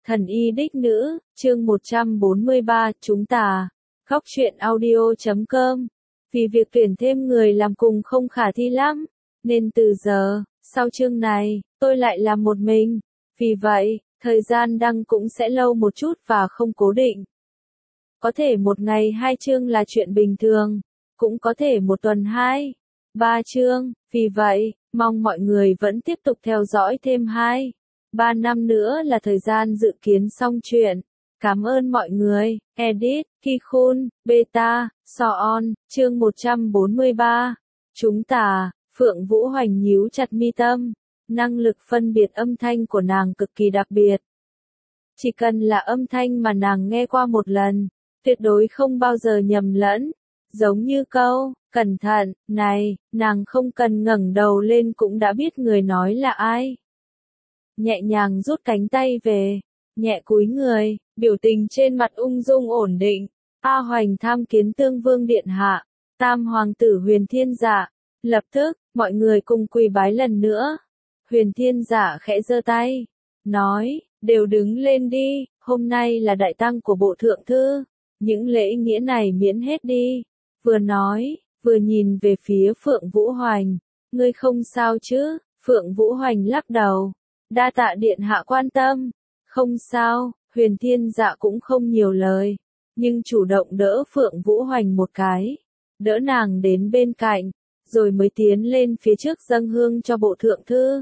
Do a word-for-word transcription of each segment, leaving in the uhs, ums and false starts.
Thần y đích nữ, chương một trăm bốn mươi ba, chúng ta. Góc truyện audio chấm com. Vì việc tuyển thêm người làm cùng không khả thi lắm, nên từ giờ, sau chương này, tôi lại làm một mình. Vì vậy, thời gian đăng cũng sẽ lâu một chút và không cố định. Có thể một ngày hai chương là chuyện bình thường, cũng có thể một tuần hai, ba chương. Vì vậy, mong mọi người vẫn tiếp tục theo dõi thêm hai, ba năm nữa là thời gian dự kiến xong chuyện. Cảm ơn mọi người. Edit, Kikun, Beta, So-on, chương một trăm bốn mươi ba. Chúng ta, Phượng Vũ Hoành nhíu chặt mi tâm. Năng lực phân biệt âm thanh của nàng cực kỳ đặc biệt. Chỉ cần là âm thanh mà nàng nghe qua một lần, tuyệt đối không bao giờ nhầm lẫn. Giống như câu, cẩn thận, này, nàng không cần ngẩng đầu lên cũng đã biết người nói là ai. Nhẹ nhàng rút cánh tay về, nhẹ cúi người, biểu tình trên mặt ung dung ổn định. A Hoành tham kiến Tương Vương điện hạ, Tam hoàng tử Huyền Thiên Dạ. Lập tức, mọi người cùng quỳ bái lần nữa. Huyền Thiên Dạ khẽ giơ tay, nói, đều đứng lên đi, hôm nay là đại tăng của bộ thượng thư, những lễ nghĩa này miễn hết đi. Vừa nói, vừa nhìn về phía Phượng Vũ Hoành, ngươi không sao chứ? Phượng Vũ Hoành lắc đầu, đa tạ điện hạ quan tâm, không sao. Huyền Thiên Dạ cũng không nhiều lời, nhưng chủ động đỡ Phượng Vũ Hoành một cái, đỡ nàng đến bên cạnh, rồi mới tiến lên phía trước dâng hương cho bộ thượng thư.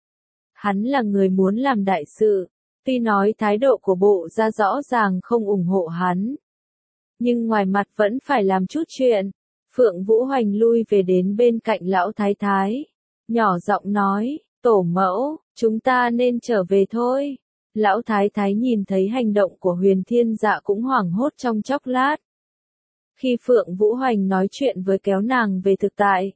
Hắn là người muốn làm đại sự, tuy nói thái độ của bộ gia rõ ràng không ủng hộ hắn, nhưng ngoài mặt vẫn phải làm chút chuyện. Phượng Vũ Hoành lui về đến bên cạnh lão thái thái, nhỏ giọng nói, tổ mẫu, chúng ta nên trở về thôi. Lão thái thái nhìn thấy hành động của Huyền Thiên Dạ cũng hoảng hốt trong chốc lát. Khi Phượng Vũ Hoành nói chuyện với kéo nàng về thực tại.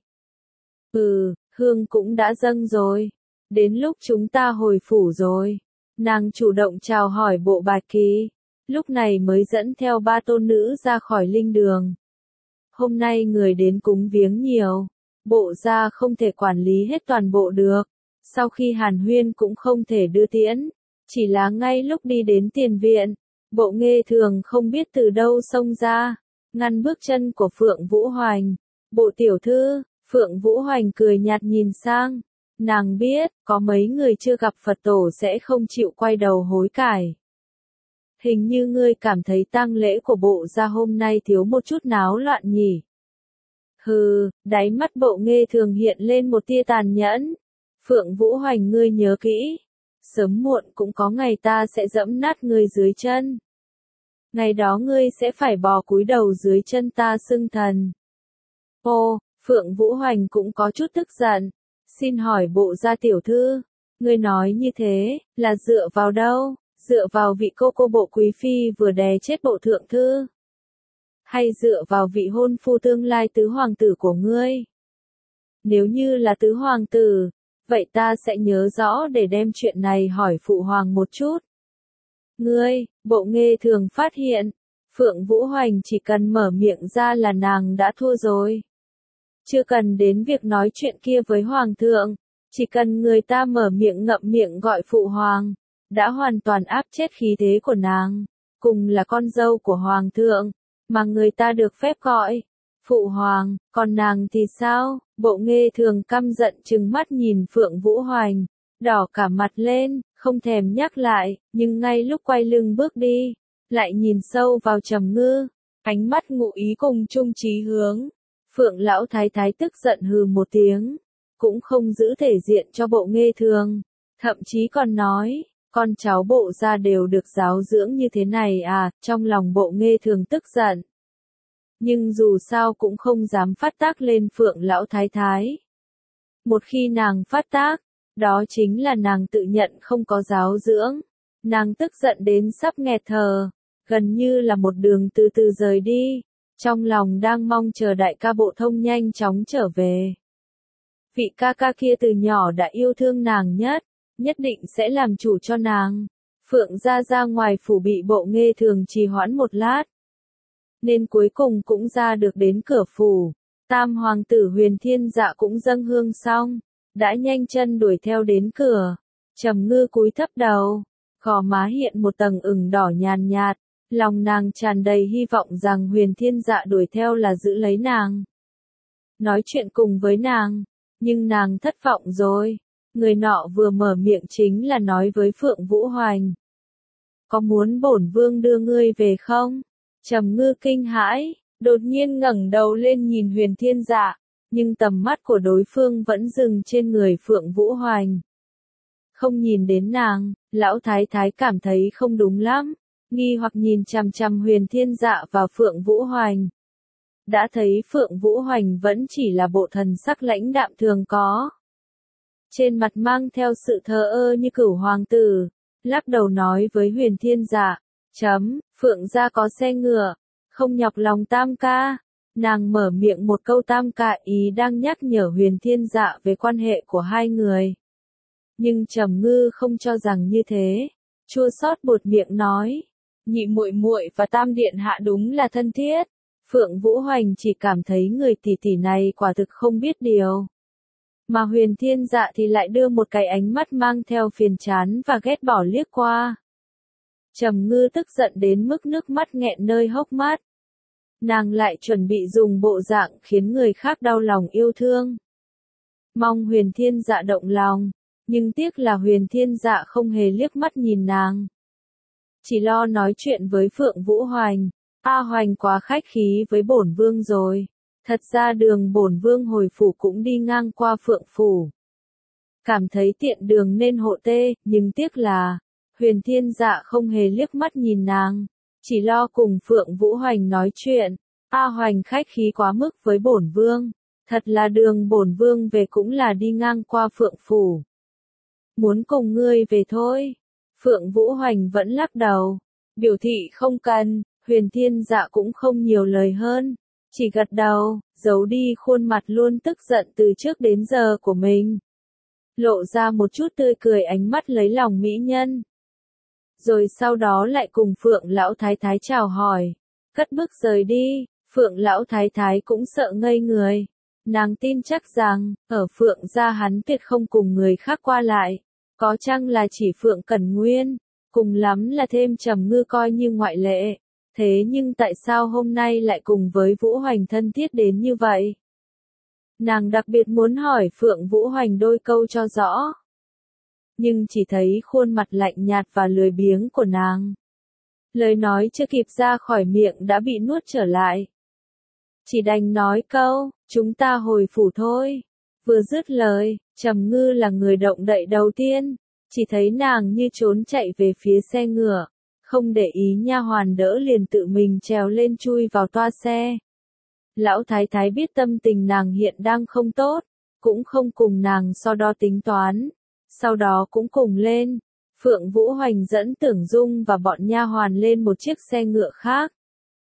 Ừ, hương cũng đã dâng rồi. Đến lúc chúng ta hồi phủ rồi. Nàng chủ động chào hỏi bộ Bạch Kỳ. Lúc này mới dẫn theo ba tôn nữ ra khỏi linh đường. Hôm nay người đến cúng viếng nhiều. Bộ gia không thể quản lý hết toàn bộ được. Sau khi hàn huyên cũng không thể đưa tiễn. Chỉ là ngay lúc đi đến tiền viện, bộ Nghê Thường không biết từ đâu xông ra, ngăn bước chân của Phượng Vũ Hoành. Bộ tiểu thư. Phượng Vũ Hoành cười nhạt nhìn sang. Nàng biết, có mấy người chưa gặp Phật tổ sẽ không chịu quay đầu hối cải. Hình như ngươi cảm thấy tang lễ của bộ gia hôm nay thiếu một chút náo loạn nhỉ. Hừ, đáy mắt bộ Nghê Thường hiện lên một tia tàn nhẫn. Phượng Vũ Hoành ngươi nhớ kỹ. Sớm muộn cũng có ngày ta sẽ dẫm nát ngươi dưới chân. Ngày đó ngươi sẽ phải bò cúi đầu dưới chân ta xưng thần. Ô, Phượng Vũ Hoành cũng có chút tức giận. Xin hỏi bộ gia tiểu thư, ngươi nói như thế, là dựa vào đâu? Dựa vào vị cô cô bộ quý phi vừa đè chết bộ thượng thư? Hay dựa vào vị hôn phu tương lai tứ hoàng tử của ngươi? Nếu như là tứ hoàng tử, vậy ta sẽ nhớ rõ để đem chuyện này hỏi phụ hoàng một chút. Ngươi, bộ Nghê Thường phát hiện, Phượng Vũ Hoành chỉ cần mở miệng ra là nàng đã thua rồi. Chưa cần đến việc nói chuyện kia với hoàng thượng, chỉ cần người ta mở miệng ngậm miệng gọi phụ hoàng, đã hoàn toàn áp chết khí thế của nàng, cùng là con dâu của hoàng thượng, mà người ta được phép gọi phụ hoàng, còn nàng thì sao? Bộ Nghê Thường căm giận trừng mắt nhìn Phượng Vũ Hoành, đỏ cả mặt lên, không thèm nhắc lại, nhưng ngay lúc quay lưng bước đi, lại nhìn sâu vào trầm ngư, ánh mắt ngụ ý cùng chung chí hướng. Phượng lão thái thái tức giận hừ một tiếng, cũng không giữ thể diện cho bộ Nghê Thường, thậm chí còn nói, con cháu bộ gia đều được giáo dưỡng như thế này à, trong lòng bộ Nghê Thường tức giận. Nhưng dù sao cũng không dám phát tác lên Phượng lão thái thái. Một khi nàng phát tác, đó chính là nàng tự nhận không có giáo dưỡng. Nàng tức giận đến sắp nghẹt thở, gần như là một đường từ từ rời đi, trong lòng đang mong chờ đại ca Bộ Thông nhanh chóng trở về. Vị ca ca kia từ nhỏ đã yêu thương nàng nhất, nhất định sẽ làm chủ cho nàng. Phượng gia ra ngoài phủ bị bộ Nghê Thường trì hoãn một lát, nên cuối cùng cũng ra được đến cửa phủ. Tam hoàng tử Huyền Thiên Dạ cũng dâng hương xong, đã nhanh chân đuổi theo đến cửa. Trầm Ngư cúi thấp đầu, gò má hiện một tầng ửng đỏ nhàn nhạt, lòng nàng tràn đầy hy vọng rằng Huyền Thiên Dạ đuổi theo là giữ lấy nàng, nói chuyện cùng với nàng, nhưng nàng thất vọng rồi. Người nọ vừa mở miệng chính là nói với Phượng Vũ Hoành. Có muốn bổn vương đưa ngươi về không? Trầm Ngư kinh hãi, đột nhiên ngẩng đầu lên nhìn Huyền Thiên Dạ, nhưng tầm mắt của đối phương vẫn dừng trên người Phượng Vũ Hoành. Không nhìn đến nàng, lão thái thái cảm thấy không đúng lắm, nghi hoặc nhìn chằm chằm Huyền Thiên Dạ và Phượng Vũ Hoành. Đã thấy Phượng Vũ Hoành vẫn chỉ là bộ thần sắc lãnh đạm thường có. Trên mặt mang theo sự thờ ơ như cửu hoàng tử, lắc đầu nói với Huyền Thiên Dạ, chấm, Phượng gia có xe ngựa, không nhọc lòng Tam ca. Nàng mở miệng một câu Tam ca ý đang nhắc nhở Huyền Thiên Dạ về quan hệ của hai người. Nhưng Trầm Ngư không cho rằng như thế, chua xót buột miệng nói, nhị muội muội và Tam điện hạ đúng là thân thiết. Phượng Vũ Hoành chỉ cảm thấy người tỷ tỷ này quả thực không biết điều. Mà Huyền Thiên Dạ thì lại đưa một cái ánh mắt mang theo phiền chán và ghét bỏ liếc qua. Trầm Ngư tức giận đến mức nước mắt nghẹn nơi hốc mắt. Nàng lại chuẩn bị dùng bộ dạng khiến người khác đau lòng yêu thương. Mong Huyền Thiên Dạ động lòng, nhưng tiếc là Huyền Thiên Dạ không hề liếc mắt nhìn nàng. Chỉ lo nói chuyện với Phượng Vũ Hoành. A Hoành quá khách khí với bổn vương rồi. Thật ra đường bổn vương hồi phủ cũng đi ngang qua Phượng phủ. Cảm thấy tiện đường nên hộ tê, nhưng tiếc là, Huyền Thiên Dạ không hề liếc mắt nhìn nàng, chỉ lo cùng Phượng Vũ Hoành nói chuyện. A Hoành khách khí quá mức với bổn vương, thật là đường bổn vương về cũng là đi ngang qua Phượng phủ. Muốn cùng ngươi về thôi. Phượng Vũ Hoành vẫn lắc đầu, biểu thị không cần. Huyền Thiên Dạ cũng không nhiều lời hơn, chỉ gật đầu, giấu đi khuôn mặt luôn tức giận từ trước đến giờ của mình. Lộ ra một chút tươi cười ánh mắt lấy lòng mỹ nhân. Rồi sau đó lại cùng Phượng Lão Thái Thái chào hỏi, cất bước rời đi. Phượng Lão Thái Thái cũng sợ ngây người. Nàng tin chắc rằng, ở Phượng gia hắn tuyệt không cùng người khác qua lại. Có chăng là chỉ Phượng Cẩn Nguyên, cùng lắm là thêm Trầm Ngư coi như ngoại lệ. Thế nhưng tại sao hôm nay lại cùng với Vũ Hoành thân thiết đến như vậy? Nàng đặc biệt muốn hỏi Phượng Vũ Hoành đôi câu cho rõ. Nhưng chỉ thấy khuôn mặt lạnh nhạt và lười biếng của nàng. Lời nói chưa kịp ra khỏi miệng đã bị nuốt trở lại. Chỉ đành nói câu, chúng ta hồi phủ thôi. Vừa dứt lời, Trầm Ngư là người động đậy đầu tiên. Chỉ thấy nàng như trốn chạy về phía xe ngựa. Không để ý nha hoàn đỡ liền tự mình trèo lên chui vào toa xe. Lão thái thái biết tâm tình nàng hiện đang không tốt, cũng không cùng nàng so đo tính toán, sau đó cũng cùng lên. Phượng Vũ Hoành dẫn Tưởng Dung và bọn nha hoàn lên một chiếc xe ngựa khác.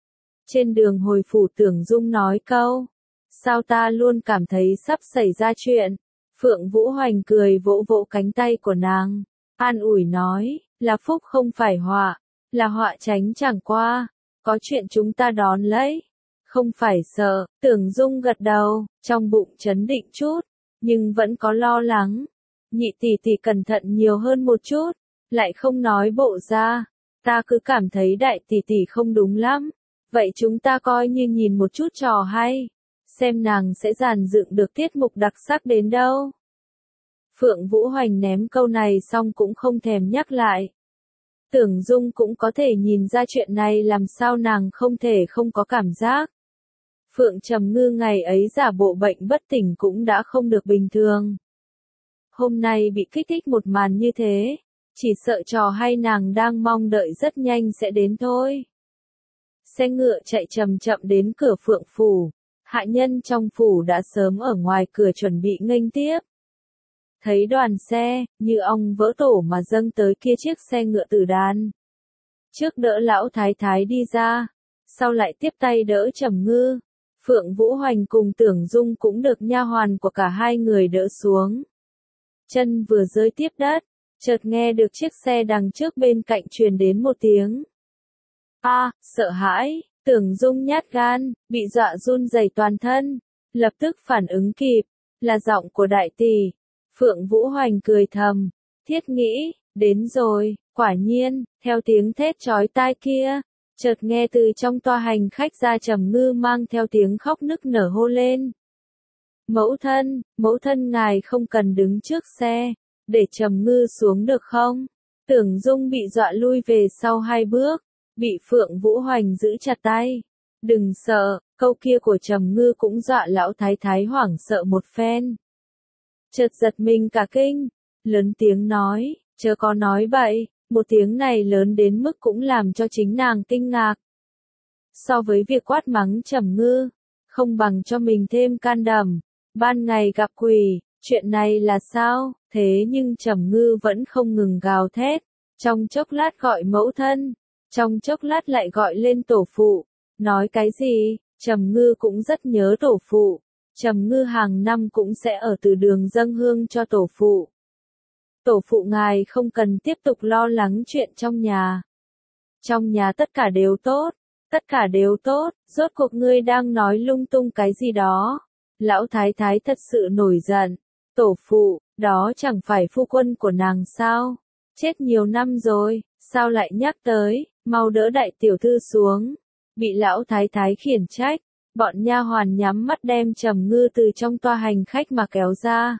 Trên đường hồi phủ Tưởng Dung nói câu, sao ta luôn cảm thấy sắp xảy ra chuyện. Phượng Vũ Hoành cười vỗ vỗ cánh tay của nàng, an ủi nói, là phúc không phải họa. Là họa tránh chẳng qua, có chuyện chúng ta đón lấy, không phải sợ. Tưởng Dung gật đầu, trong bụng chấn định chút, nhưng vẫn có lo lắng. Nhị tỷ tỷ cẩn thận nhiều hơn một chút, lại không nói bộ ra, ta cứ cảm thấy đại tỷ tỷ không đúng lắm, vậy chúng ta coi như nhìn một chút trò hay, xem nàng sẽ dàn dựng được tiết mục đặc sắc đến đâu. Phượng Vũ Hoành ném câu này xong cũng không thèm nhắc lại. Tưởng Dung cũng có thể nhìn ra chuyện này làm sao nàng không thể không có cảm giác. Phượng Trầm Ngư ngày ấy giả bộ bệnh bất tỉnh cũng đã không được bình thường. Hôm nay bị kích thích một màn như thế, chỉ sợ trò hay nàng đang mong đợi rất nhanh sẽ đến thôi. Xe ngựa chạy chậm chậm đến cửa Phượng phủ, hạ nhân trong phủ đã sớm ở ngoài cửa chuẩn bị nghênh tiếp. Thấy đoàn xe, như ong vỡ tổ mà dâng tới kia chiếc xe ngựa tử đàn. Trước đỡ lão thái thái đi ra, sau lại tiếp tay đỡ Trầm Ngư. Phượng Vũ Hoành cùng Tưởng Dung cũng được nha hoàn của cả hai người đỡ xuống. Chân vừa rơi tiếp đất, chợt nghe được chiếc xe đằng trước bên cạnh truyền đến một tiếng. A, à, sợ hãi, Tưởng Dung nhát gan, bị dọa run rẩy toàn thân, lập tức phản ứng kịp, là giọng của đại tỷ. Phượng Vũ Hoành cười thầm, thiết nghĩ, đến rồi, Quả nhiên, theo tiếng thét chói tai kia, chợt nghe từ trong toa hành khách ra Trầm Ngư mang theo tiếng khóc nức nở hô lên. Mẫu thân, mẫu thân ngài không cần đứng trước xe, để Trầm Ngư xuống được không? Tưởng Dung bị dọa lui về sau hai bước, bị Phượng Vũ Hoành giữ chặt tay. Đừng sợ, câu kia của Trầm Ngư cũng dọa lão thái thái hoảng sợ một phen. Chợt giật mình cả kinh, lớn tiếng nói, chớ có nói bậy, một tiếng này lớn đến mức cũng làm cho chính nàng kinh ngạc. So với việc quát mắng Trầm Ngư, không bằng cho mình thêm can đảm, ban ngày gặp quỷ, chuyện này là sao? Thế nhưng Trầm Ngư vẫn không ngừng gào thét, trong chốc lát gọi mẫu thân, trong chốc lát lại gọi lên tổ phụ, nói cái gì? Trầm Ngư cũng rất nhớ tổ phụ, Trầm Ngư hàng năm cũng sẽ ở từ đường dâng hương cho tổ phụ. Tổ phụ ngài không cần tiếp tục lo lắng chuyện trong nhà. Trong nhà tất cả đều tốt, tất cả đều tốt, rốt cuộc ngươi đang nói lung tung cái gì đó. Lão thái thái thật sự nổi giận, tổ phụ, đó chẳng phải phu quân của nàng sao? Chết nhiều năm rồi, sao lại nhắc tới, mau đỡ đại tiểu thư xuống. Bị lão thái thái khiển trách, bọn nha hoàn nhắm mắt đem Trầm Ngư từ trong toa hành khách mà kéo ra.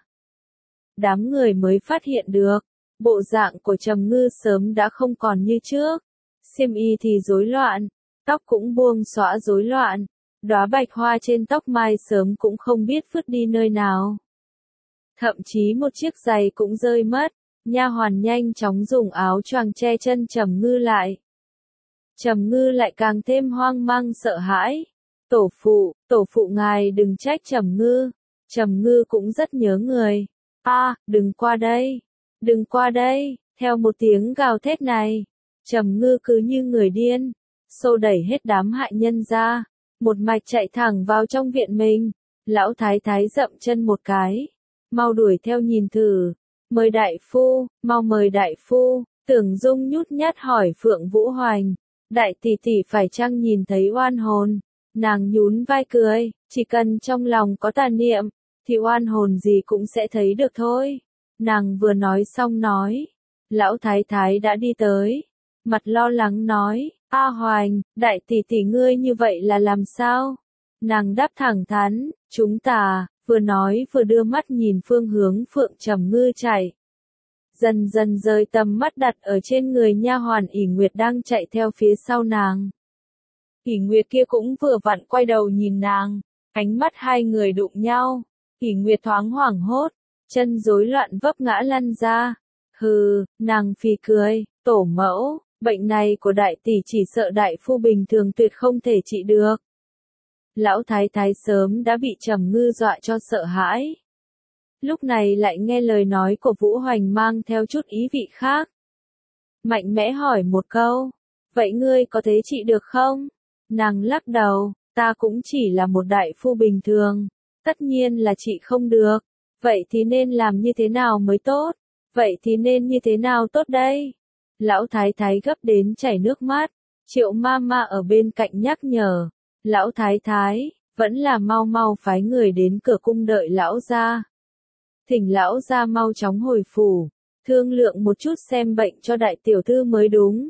Đám người mới phát hiện được, bộ dạng của Trầm Ngư sớm đã không còn như trước. Xiêm y thì rối loạn, tóc cũng buông xõa rối loạn, đóa bạch hoa trên tóc mai sớm cũng không biết phứt đi nơi nào. Thậm chí một chiếc giày cũng rơi mất, nha hoàn nhanh chóng dùng áo choàng che chân Trầm Ngư lại. Trầm Ngư lại càng thêm hoang mang sợ hãi. Tổ phụ, tổ phụ ngài đừng trách Trầm Ngư, Trầm Ngư cũng rất nhớ người. A, à, đừng qua đây, đừng qua đây, theo một tiếng gào thét này, Trầm Ngư cứ như người điên, xô đẩy hết đám hại nhân ra, một mạch chạy thẳng vào trong viện mình. Lão thái thái dậm chân một cái, mau đuổi theo nhìn thử, mời đại phu, mau mời đại phu. Tưởng Dung nhút nhát hỏi Phượng Vũ Hoành, đại tỷ tỷ phải chăng nhìn thấy oan hồn? Nàng nhún vai cười, chỉ cần trong lòng có tà niệm, thì oan hồn gì cũng sẽ thấy được thôi. Nàng vừa nói xong nói, lão thái thái đã đi tới, mặt lo lắng nói, A Hoành, đại tỷ tỷ ngươi như vậy là làm sao? Nàng đáp thẳng thắn, chúng ta, vừa nói vừa đưa mắt nhìn phương hướng Phượng Trầm Ngư chạy. Dần dần rời tầm mắt đặt ở trên người nha hoàn ỷ Nguyệt đang chạy theo phía sau nàng. ỷ Nguyệt kia cũng vừa vặn quay đầu nhìn nàng, ánh mắt hai người đụng nhau. ỷ Nguyệt thoáng hoảng hốt, chân rối loạn vấp ngã lăn ra. Hừ, nàng phì cười, tổ mẫu, bệnh này của đại tỷ chỉ sợ đại phu bình thường tuyệt không thể trị được. Lão thái thái sớm đã bị Trầm Ngư dọa cho sợ hãi. Lúc này lại nghe lời nói của Vũ Hoành mang theo chút ý vị khác. Mạnh mẽ hỏi một câu, vậy ngươi có thế trị được không? Nàng lắc đầu, ta cũng chỉ là một đại phu bình thường, tất nhiên là trị không được. Vậy thì nên làm như thế nào mới tốt? Vậy thì nên như thế nào tốt đây? Lão thái thái gấp đến chảy nước mắt, Triệu ma ma ở bên cạnh nhắc nhở, lão thái thái, vẫn là mau mau phái người đến cửa cung đợi lão gia. Thỉnh lão gia mau chóng hồi phủ, thương lượng một chút xem bệnh cho đại tiểu thư mới đúng.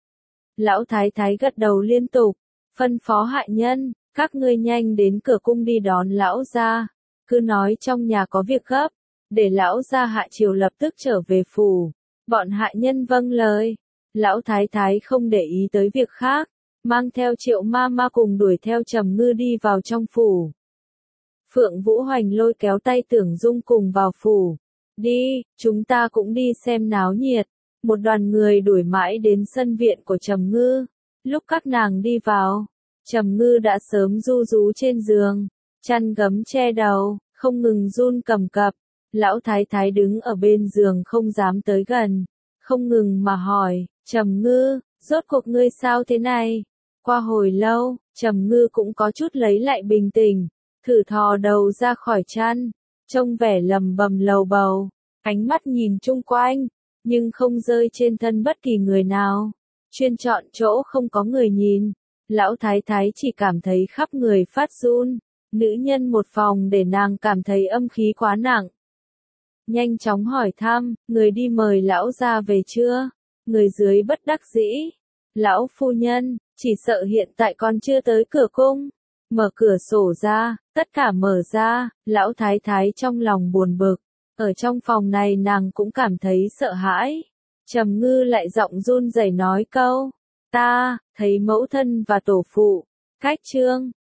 Lão thái thái gật đầu liên tục, phân phó hạ nhân, các ngươi nhanh đến cửa cung đi đón lão gia, cứ nói trong nhà có việc gấp, để lão gia hạ chiều lập tức trở về phủ. Bọn hạ nhân vâng lời, lão thái thái không để ý tới việc khác, mang theo Triệu ma ma cùng đuổi theo Trầm Ngư đi vào trong phủ. Phượng Vũ Hoành lôi kéo tay Tưởng Dung cùng vào phủ. Đi, chúng ta cũng đi xem náo nhiệt. Một đoàn người đuổi mãi đến sân viện của Trầm Ngư. Lúc các nàng đi vào, Trầm Ngư đã sớm ru rú trên giường, chăn gấm che đầu, không ngừng run cầm cập. Lão thái thái đứng ở bên giường không dám tới gần, không ngừng mà hỏi, Trầm Ngư, rốt cuộc ngươi sao thế này? Qua hồi lâu, Trầm Ngư cũng có chút lấy lại bình tĩnh, thử thò đầu ra khỏi chăn, trông vẻ lầm bầm lầu bầu, ánh mắt nhìn chung quanh, nhưng không rơi trên thân bất kỳ người nào, chuyên chọn chỗ không có người nhìn. Lão thái thái chỉ cảm thấy khắp người phát run, nữ nhân một phòng để nàng cảm thấy âm khí quá nặng. Nhanh chóng hỏi thăm, người đi mời lão gia về chưa? Người dưới bất đắc dĩ. Lão phu nhân, chỉ sợ hiện tại còn chưa tới cửa cung. Mở cửa sổ ra, tất cả mở ra, lão thái thái trong lòng buồn bực. Ở trong phòng này nàng cũng cảm thấy sợ hãi. Trầm Ngư lại giọng run rẩy nói câu. Ta, thấy mẫu thân và tổ phụ. Cách chương.